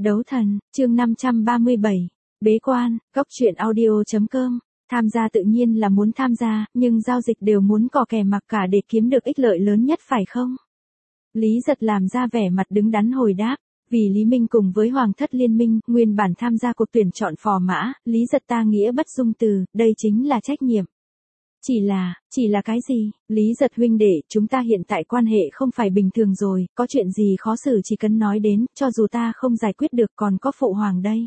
Đấu thần, chương 537. Bế quan, góc truyện audio.com. Tham gia tự nhiên là muốn tham gia, nhưng giao dịch đều muốn cò kè mặc cả để kiếm được ích lợi lớn nhất phải không? Lý Giật làm ra vẻ mặt đứng đắn hồi đáp. Vì Lý Minh cùng với Hoàng thất liên minh, nguyên bản tham gia cuộc tuyển chọn phò mã, Lý Giật ta nghĩa bất dung từ, đây chính là trách nhiệm. Chỉ là cái gì? Lý Giật huynh đệ, chúng ta hiện tại quan hệ không phải bình thường rồi, có chuyện gì khó xử chỉ cần nói đến, cho dù ta không giải quyết được còn có phụ hoàng đây.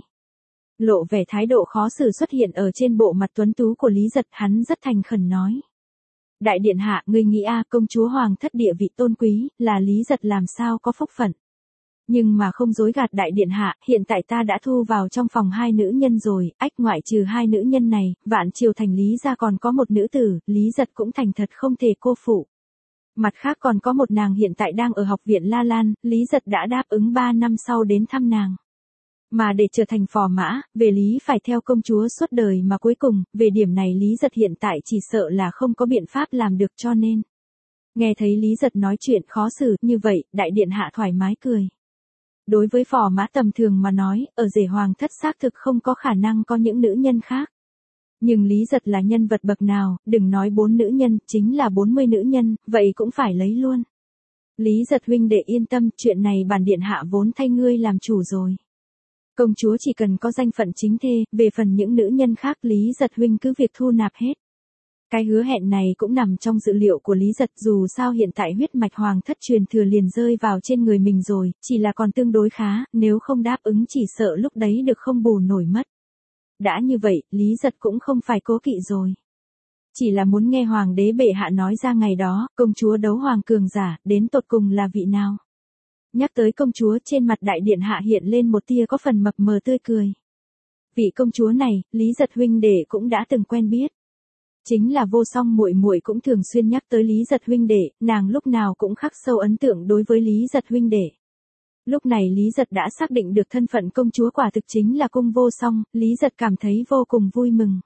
Lộ vẻ thái độ khó xử xuất hiện ở trên bộ mặt tuấn tú của Lý Giật, hắn rất thành khẩn nói. Đại điện hạ, ngươi nghĩ công chúa Hoàng thất địa vị tôn quý, là Lý Giật làm sao có phúc phận. Nhưng mà không dối gạt đại điện hạ, hiện tại ta đã thu vào trong phòng 2 nữ nhân rồi, ngoại trừ 2 nữ nhân này, Vạn Triều thành Lý gia còn có một nữ tử, Lý Giật cũng thành thật không thể cô phụ. Mặt khác còn có một nàng hiện tại đang ở học viện La Lan, Lý Giật đã đáp ứng 3 năm sau đến thăm nàng. Mà để trở thành phò mã, về lý phải theo công chúa suốt đời mà cuối cùng, về điểm này Lý Giật hiện tại chỉ sợ là không có biện pháp làm được cho nên. Nghe thấy Lý Giật nói chuyện khó xử như vậy, đại điện hạ thoải mái cười. Đối với phò mã tầm thường mà nói, ở rể hoàng thất xác thực không có khả năng có những nữ nhân khác. Nhưng Lý Giật là nhân vật bậc nào, đừng nói 4 nữ nhân, chính là 40 nữ nhân, vậy cũng phải lấy luôn. Lý Giật huynh đệ yên tâm, chuyện này bản điện hạ vốn thay ngươi làm chủ rồi. Công chúa chỉ cần có danh phận chính thê, về phần những nữ nhân khác Lý Giật huynh cứ việc thu nạp hết. Cái hứa hẹn này cũng nằm trong dự liệu của Lý Giật, dù sao hiện tại huyết mạch hoàng thất truyền thừa liền rơi vào trên người mình rồi, chỉ là còn tương đối khá, nếu không đáp ứng chỉ sợ lúc đấy được không bù nổi mất. Đã như vậy, Lý Giật cũng không phải cố kỵ rồi. Chỉ là muốn nghe hoàng đế bệ hạ nói ra ngày đó, công chúa đấu hoàng cường giả, đến tột cùng là vị nào. Nhắc tới công chúa trên mặt đại điện hạ hiện lên một tia có phần mập mờ tươi cười. Vị công chúa này, Lý Giật huynh đệ cũng đã từng quen biết. Chính là Vô Song muội muội cũng thường xuyên nhắc tới Lý Giật huynh đệ, nàng lúc nào cũng khắc sâu ấn tượng đối với Lý Giật huynh đệ. Lúc này Lý Giật đã xác định được thân phận công chúa quả thực chính là cung Vô Song, Lý Giật cảm thấy vô cùng vui mừng.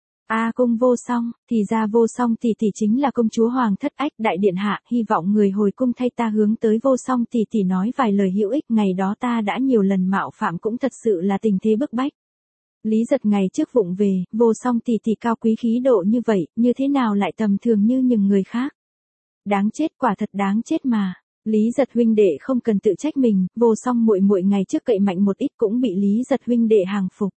Cung Vô Song, thì ra Vô Song tỷ tỷ chính là công chúa Hoàng thất. Đại điện hạ, hy vọng người hồi cung thay ta hướng tới Vô Song tỷ tỷ nói vài lời hữu ích, ngày đó ta đã nhiều lần mạo phạm cũng thật sự là tình thế bức bách. Lý Giật ngày trước vụng về, Vô Song tỷ tỷ cao quý khí độ như vậy, như thế nào lại tầm thường như những người khác. Đáng chết, quả thật đáng chết mà. Lý Giật huynh đệ không cần tự trách mình, Vô Song muội muội ngày trước cậy mạnh một ít cũng bị Lý Giật huynh đệ hàng phục.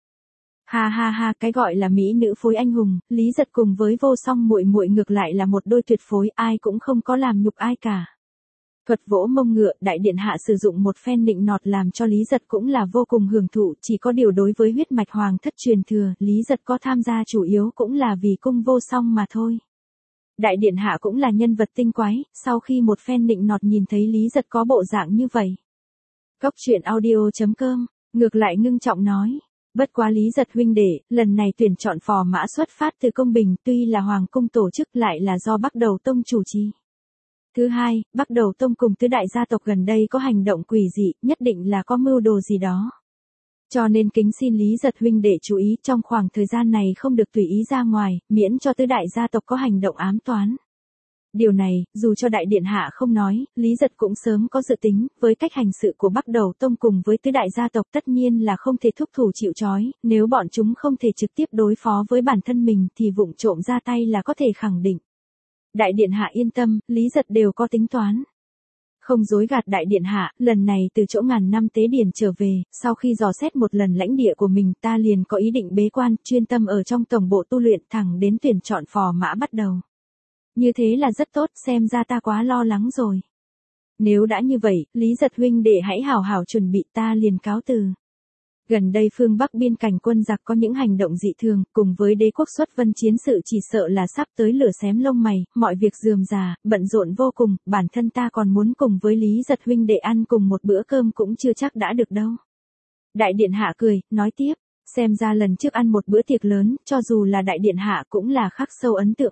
Ha, cái gọi là mỹ nữ phối anh hùng, Lý Giật cùng với Vô Song muội muội ngược lại là một đôi tuyệt phối, ai cũng không có làm nhục ai cả. Thuật vỗ mông ngựa, đại điện hạ sử dụng một phen nịnh nọt làm cho Lý Giật cũng là vô cùng hưởng thụ, chỉ có điều đối với huyết mạch hoàng thất truyền thừa, Lý Giật có tham gia chủ yếu cũng là vì cung Vô Song mà thôi. Đại điện hạ cũng là nhân vật tinh quái, sau khi một phen nịnh nọt nhìn thấy Lý Giật có bộ dạng như vậy. Góc truyện audio.com, ngược lại ngưng trọng nói. Bất quá Lý Giật huynh đệ, lần này tuyển chọn phò mã xuất phát từ công bình, tuy là hoàng cung tổ chức lại là do Bắc Đầu Tông chủ trì. Thứ hai, Bắc Đầu Tông cùng tứ đại gia tộc gần đây có hành động quỷ dị, nhất định là có mưu đồ gì đó. Cho nên kính xin Lý Giật huynh đệ chú ý, trong khoảng thời gian này không được tùy ý ra ngoài, miễn cho tứ đại gia tộc có hành động ám toán. Điều này, dù cho đại điện hạ không nói, Lý Giật cũng sớm có dự tính, với cách hành sự của Bắc Đầu Tông cùng với tứ đại gia tộc tất nhiên là không thể thúc thủ chịu trói, nếu bọn chúng không thể trực tiếp đối phó với bản thân mình thì vụng trộm ra tay là có thể khẳng định. Đại điện hạ yên tâm, Lý Giật đều có tính toán. Không dối gạt đại điện hạ, lần này từ chỗ ngàn năm tế điển trở về, sau khi dò xét một lần lãnh địa của mình ta liền có ý định bế quan, chuyên tâm ở trong tổng bộ tu luyện thẳng đến tuyển chọn phò mã bắt đầu. Như thế là rất tốt, xem ra ta quá lo lắng rồi. Nếu đã như vậy, Lý Giật huynh đệ hãy hảo hảo chuẩn bị, ta liền cáo từ. Gần đây phương Bắc biên cảnh quân giặc có những hành động dị thường, cùng với đế quốc xuất vân chiến sự chỉ sợ là sắp tới lửa xém lông mày, mọi việc rườm rà, bận rộn vô cùng, bản thân ta còn muốn cùng với Lý Giật huynh đệ ăn cùng một bữa cơm cũng chưa chắc đã được đâu. Đại điện hạ cười, nói tiếp, xem ra lần trước ăn một bữa tiệc lớn, cho dù là đại điện hạ cũng là khắc sâu ấn tượng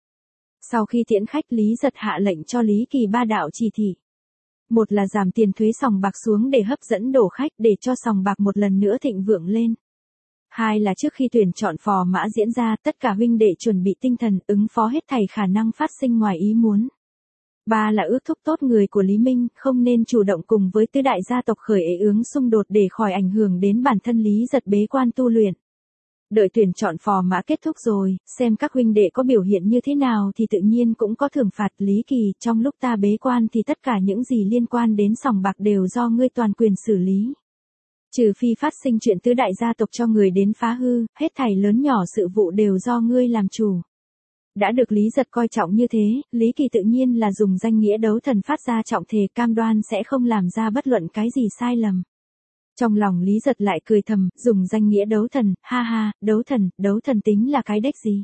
Sau khi tiễn khách Lý Giật hạ lệnh cho Lý Kỳ 3 đạo chỉ thị. Một là giảm tiền thuế sòng bạc xuống để hấp dẫn đổ khách để cho sòng bạc một lần nữa thịnh vượng lên. Hai là trước khi tuyển chọn phò mã diễn ra tất cả huynh đệ chuẩn bị tinh thần ứng phó hết thảy khả năng phát sinh ngoài ý muốn. Ba là ước thúc tốt người của Lý Minh, không nên chủ động cùng với tứ đại gia tộc khởi ế ướng xung đột để khỏi ảnh hưởng đến bản thân Lý Giật bế quan tu luyện. Đợi tuyển chọn phò mã kết thúc rồi, xem các huynh đệ có biểu hiện như thế nào thì tự nhiên cũng có thưởng phạt. Lý Kỳ, trong lúc ta bế quan thì tất cả những gì liên quan đến sòng bạc đều do ngươi toàn quyền xử lý. Trừ phi phát sinh chuyện tứ đại gia tộc cho người đến phá hư, hết thảy lớn nhỏ sự vụ đều do ngươi làm chủ. Đã được Lý Giật coi trọng như thế, Lý Kỳ tự nhiên là dùng danh nghĩa đấu thần phát ra trọng thề cam đoan sẽ không làm ra bất luận cái gì sai lầm. Trong lòng Lý Giật lại cười thầm, dùng danh nghĩa đấu thần, ha ha, đấu thần tính là cái đếch gì.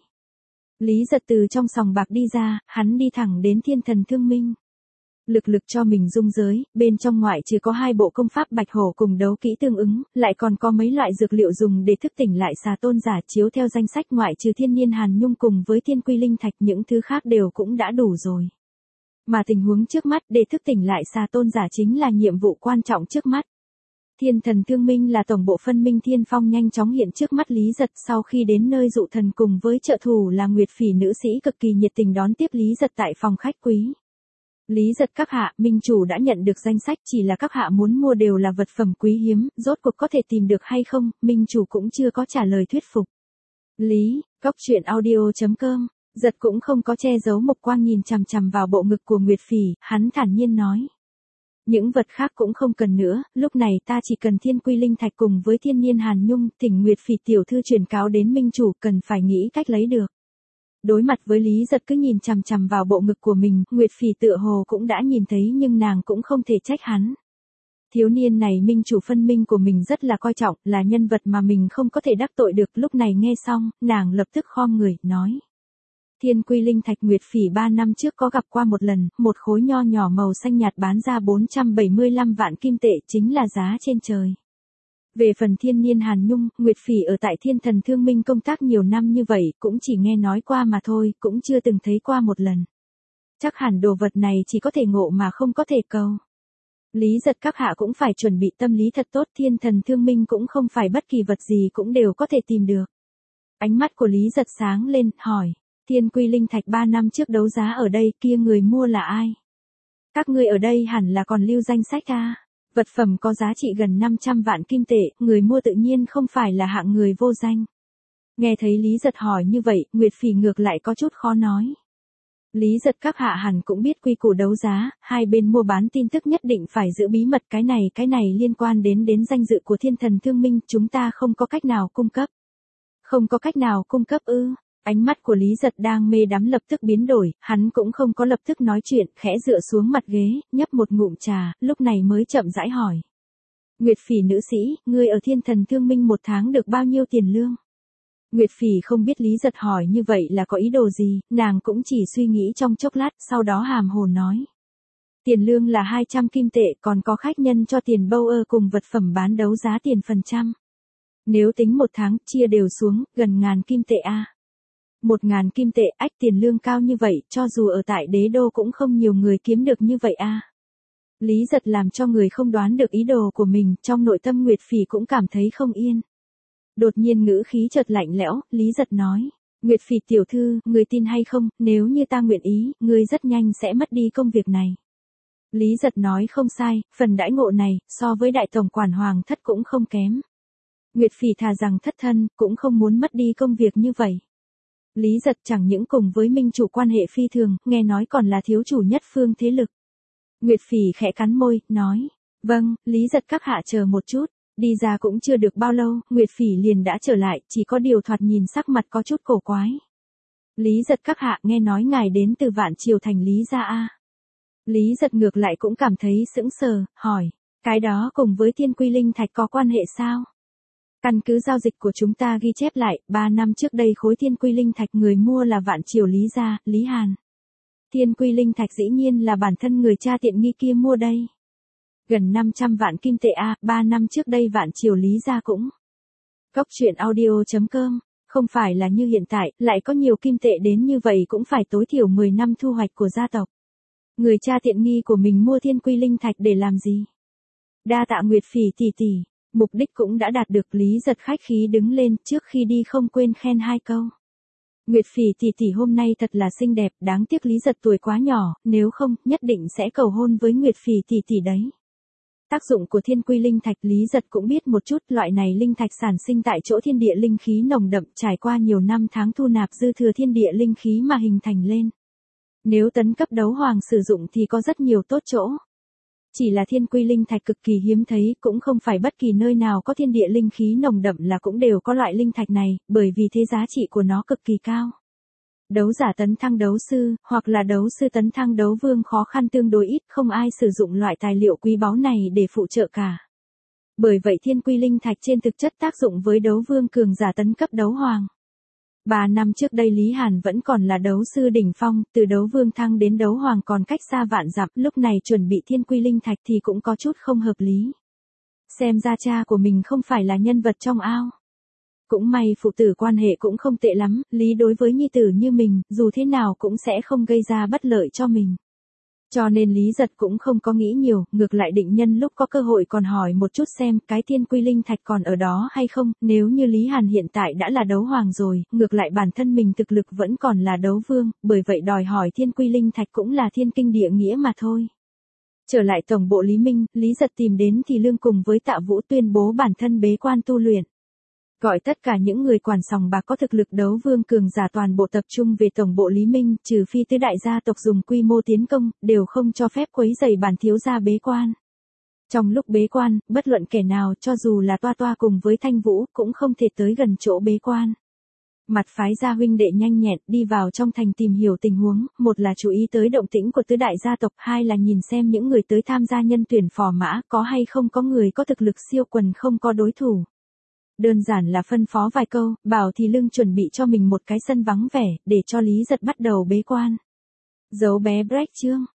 Lý Giật từ trong sòng bạc đi ra, hắn đi thẳng đến Thiên Thần Thương Minh. Lực cho mình dung giới, bên trong ngoại trừ có 2 bộ công pháp bạch hổ cùng đấu kỹ tương ứng, lại còn có mấy loại dược liệu dùng để thức tỉnh lại xà tôn giả. Chiếu theo danh sách ngoại trừ thiên niên hàn nhung cùng với thiên quy linh thạch, những thứ khác đều cũng đã đủ rồi. Mà tình huống trước mắt để thức tỉnh lại xà tôn giả chính là nhiệm vụ quan trọng trước mắt. Thiên Thần Thương Minh là tổng bộ phân minh thiên phong nhanh chóng hiện trước mắt Lý Giật. Sau khi đến nơi dụ thần cùng với trợ thủ là Nguyệt Phỉ nữ sĩ cực kỳ nhiệt tình đón tiếp Lý Giật tại phòng khách quý. Lý Giật các hạ, minh chủ đã nhận được danh sách, chỉ là các hạ muốn mua đều là vật phẩm quý hiếm, rốt cuộc có thể tìm được hay không, minh chủ cũng chưa có trả lời thuyết phục. Lý, Góc Truyện Audio.com, Giật cũng không có che giấu mục quang nhìn chằm chằm vào bộ ngực của Nguyệt Phỉ, hắn thản nhiên nói. Những vật khác cũng không cần nữa, lúc này ta chỉ cần thiên quy linh thạch cùng với thiên niên hàn nhung, thỉnh Nguyệt Phỉ tiểu thư truyền cáo đến minh chủ, cần phải nghĩ cách lấy được. Đối mặt với Lý Giật cứ nhìn chằm chằm vào bộ ngực của mình, Nguyệt Phỉ tựa hồ cũng đã nhìn thấy nhưng nàng cũng không thể trách hắn. Thiếu niên này minh chủ phân minh của mình rất là coi trọng, là nhân vật mà mình không có thể đắc tội được. Lúc này nghe xong, nàng lập tức khom người, nói. Thiên quy linh thạch Nguyệt Phỉ 3 năm trước có gặp qua một lần, một khối nho nhỏ màu xanh nhạt bán ra 475 vạn kim tệ, chính là giá trên trời. Về phần thiên niên hàn nhung, Nguyệt Phỉ ở tại Thiên Thần Thương Minh công tác nhiều năm như vậy, cũng chỉ nghe nói qua mà thôi, cũng chưa từng thấy qua một lần. Chắc hẳn đồ vật này chỉ có thể ngộ mà không có thể cầu. Lý Giật các hạ cũng phải chuẩn bị tâm lý thật tốt, Thiên Thần Thương Minh cũng không phải bất kỳ vật gì cũng đều có thể tìm được. Ánh mắt của Lý Giật sáng lên, hỏi, thiên quy linh thạch 3 năm trước đấu giá ở đây, kia người mua là ai? Các ngươi ở đây hẳn là còn lưu danh sách à? Vật phẩm có giá trị gần 500 vạn kim tệ, người mua tự nhiên không phải là hạng người vô danh. Nghe thấy Lý Giật hỏi như vậy, Nguyệt Phỉ ngược lại có chút khó nói. Lý Giật các hạ hẳn cũng biết quy củ đấu giá, hai bên mua bán tin tức nhất định phải giữ bí mật, cái này liên quan đến danh dự của Thiên Thần Thương Minh, chúng ta không có cách nào cung cấp. Không có cách nào cung cấp ư? Ánh mắt của Lý Giật đang mê đắm lập tức biến đổi, hắn cũng không có lập tức nói chuyện, khẽ dựa xuống mặt ghế, nhấp một ngụm trà, lúc này mới chậm rãi hỏi. Nguyệt Phỉ nữ sĩ, ngươi ở Thiên Thần Thương Minh 1 tháng được bao nhiêu tiền lương? Nguyệt Phỉ không biết Lý Giật hỏi như vậy là có ý đồ gì, nàng cũng chỉ suy nghĩ trong chốc lát, sau đó hàm hồ nói. Tiền lương là 200 kim tệ, còn có khách nhân cho tiền bâu ơ cùng vật phẩm bán đấu giá tiền phần trăm. Nếu tính 1 tháng, chia đều xuống, gần 1000 kim tệ a. 1000 kim tệ, ách, tiền lương cao như vậy, cho dù ở tại đế đô cũng không nhiều người kiếm được như vậy a. Lý Giật làm cho người không đoán được ý đồ của mình, trong nội tâm Nguyệt Phỉ cũng cảm thấy không yên. Đột nhiên ngữ khí chợt lạnh lẽo, Lý Giật nói, Nguyệt Phỉ tiểu thư, người tin hay không, nếu như ta nguyện ý, ngươi rất nhanh sẽ mất đi công việc này. Lý Giật nói không sai, phần đãi ngộ này, so với đại tổng quản hoàng thất cũng không kém. Nguyệt Phỉ thà rằng thất thân, cũng không muốn mất đi công việc như vậy. Lý Giật chẳng những cùng với minh chủ quan hệ phi thường, nghe nói còn là thiếu chủ nhất phương thế lực. Nguyệt Phỉ khẽ cắn môi, nói, vâng, Lý Giật các hạ chờ một chút. Đi ra cũng chưa được bao lâu, Nguyệt Phỉ liền đã trở lại, chỉ có điều thoạt nhìn sắc mặt có chút cổ quái. Lý Giật các hạ, nghe nói ngài đến từ Vạn Triều thành Lý gia a. Lý Giật ngược lại cũng cảm thấy sững sờ, hỏi, cái đó cùng với Thiên Quy Linh Thạch có quan hệ sao? Căn cứ giao dịch của chúng ta ghi chép lại, 3 năm trước đây khối Thiên Quy Linh Thạch người mua là Vạn Triều Lý gia, Lý Hàn. Thiên Quy Linh Thạch dĩ nhiên là bản thân người cha tiện nghi kia mua đây. Gần 500 vạn kim tệ a, 3 năm trước đây Vạn Triều Lý gia cũng. Góc Truyện Audio.com, không phải là như hiện tại, lại có nhiều kim tệ đến như vậy cũng phải tối thiểu 10 năm thu hoạch của gia tộc. Người cha tiện nghi của mình mua Thiên Quy Linh Thạch để làm gì? Đa tạ Nguyệt Phỉ tỷ tỷ, mục đích cũng đã đạt được. Lý Giật khách khí đứng lên, trước khi đi không quên khen 2 câu. Nguyệt Phỉ tỷ tỷ hôm nay thật là xinh đẹp, đáng tiếc Lý Giật tuổi quá nhỏ, nếu không, nhất định sẽ cầu hôn với Nguyệt Phỉ tỷ tỷ đấy. Tác dụng của thiên quy linh thạch Lý Giật cũng biết một chút, loại này linh thạch sản sinh tại chỗ thiên địa linh khí nồng đậm trải qua nhiều năm tháng thu nạp dư thừa thiên địa linh khí mà hình thành lên. Nếu tấn cấp đấu hoàng sử dụng thì có rất nhiều tốt chỗ. Chỉ là thiên quy linh thạch cực kỳ hiếm thấy, cũng không phải bất kỳ nơi nào có thiên địa linh khí nồng đậm là cũng đều có loại linh thạch này, bởi vì thế giá trị của nó cực kỳ cao. Đấu giả tấn thăng đấu sư, hoặc là đấu sư tấn thăng đấu vương khó khăn tương đối ít, không ai sử dụng loại tài liệu quý báu này để phụ trợ cả. Bởi vậy thiên quy linh thạch trên thực chất tác dụng với đấu vương cường giả tấn cấp đấu hoàng. 3 năm trước đây Lý Hàn vẫn còn là đấu sư đỉnh phong, từ đấu vương thăng đến đấu hoàng còn cách xa vạn dặm, lúc này chuẩn bị thiên quy linh thạch thì cũng có chút không hợp lý. Xem ra cha của mình không phải là nhân vật trong ao. Cũng may phụ tử quan hệ cũng không tệ lắm, Lý đối với nhi tử như mình, dù thế nào cũng sẽ không gây ra bất lợi cho mình. Cho nên Lý Giật cũng không có nghĩ nhiều, ngược lại định nhân lúc có cơ hội còn hỏi một chút xem cái thiên quy linh thạch còn ở đó hay không, nếu như Lý Hàn hiện tại đã là đấu hoàng rồi, ngược lại bản thân mình thực lực vẫn còn là đấu vương, bởi vậy đòi hỏi thiên quy linh thạch cũng là thiên kinh địa nghĩa mà thôi. Trở lại tổng bộ Lý Minh, Lý Giật tìm đến Thì Lương cùng với Tạ Vũ tuyên bố bản thân bế quan tu luyện. Gọi tất cả những người quản sòng bạc có thực lực đấu vương cường giả toàn bộ tập trung về tổng bộ Lý Minh, trừ phi tứ đại gia tộc dùng quy mô tiến công, đều không cho phép quấy rầy bản thiếu gia bế quan. Trong lúc bế quan, bất luận kẻ nào cho dù là Toa Toa cùng với Thanh Vũ cũng không thể tới gần chỗ bế quan. Mặt phái gia huynh đệ nhanh nhẹn đi vào trong thành tìm hiểu tình huống, một là chú ý tới động tĩnh của tứ đại gia tộc, hai là nhìn xem những người tới tham gia nhân tuyển phò mã có hay không có người có thực lực siêu quần không có đối thủ. Đơn giản là phân phó vài câu, bảo Thì Lương chuẩn bị cho mình một cái sân vắng vẻ, để cho Lý Giật bắt đầu bế quan. Dấu bé break chương.